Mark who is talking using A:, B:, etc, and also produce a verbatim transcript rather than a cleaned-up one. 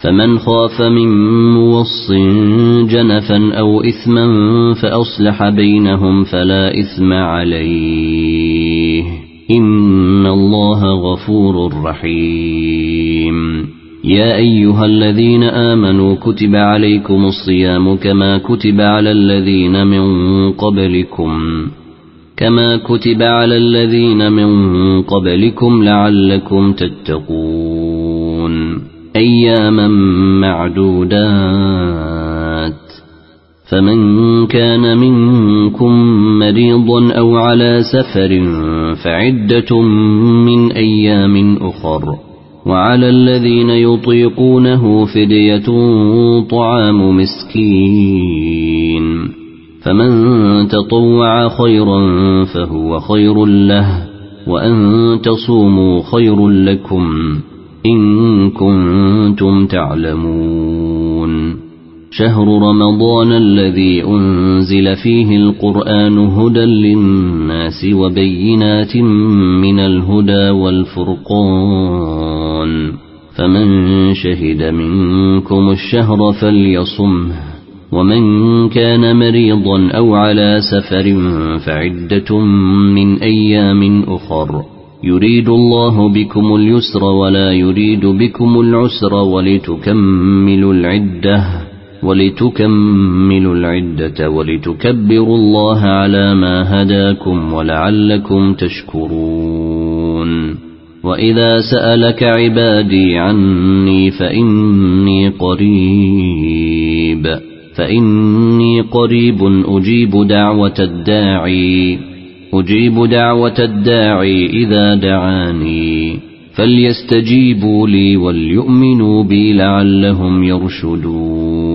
A: فمن خاف من موص جنفا أو إثما فأصلح بينهم فلا إثم عليه إن الله غفور رحيم. يا أيها الذين آمنوا كتب عليكم الصيام كما كتب على الذين من قبلكم كما كتب على الذين من قبلكم لعلكم تتقون أياما معدودات. فمن كان منكم مريضا أو على سفر فعدة من أيام أخر وعلى الذين يطيقونه فدية طعام مسكين فمن تطوع خيرا فهو خير له وأن تصوموا خير لكم إن كنتم تعلمون. شهر رمضان الذي أنزل فيه القرآن هدى للناس وبينات من الهدى والفرقان فمن شهد منكم الشهر فليصمه ومن كان مريضا أو على سفر فعدة من أيام أخر يريد الله بكم اليسر ولا يريد بكم العسر ولتكملوا العدة ولتكملوا العدة ولتكبروا الله على ما هداكم ولعلكم تشكرون. وإذا سألك عبادي عني فإني قريب فإني قريب أجيب دعوة الداعي أجيب دعوة الداعي إذا دعاني فليستجيبوا لي وليؤمنوا بي لعلهم يرشدون.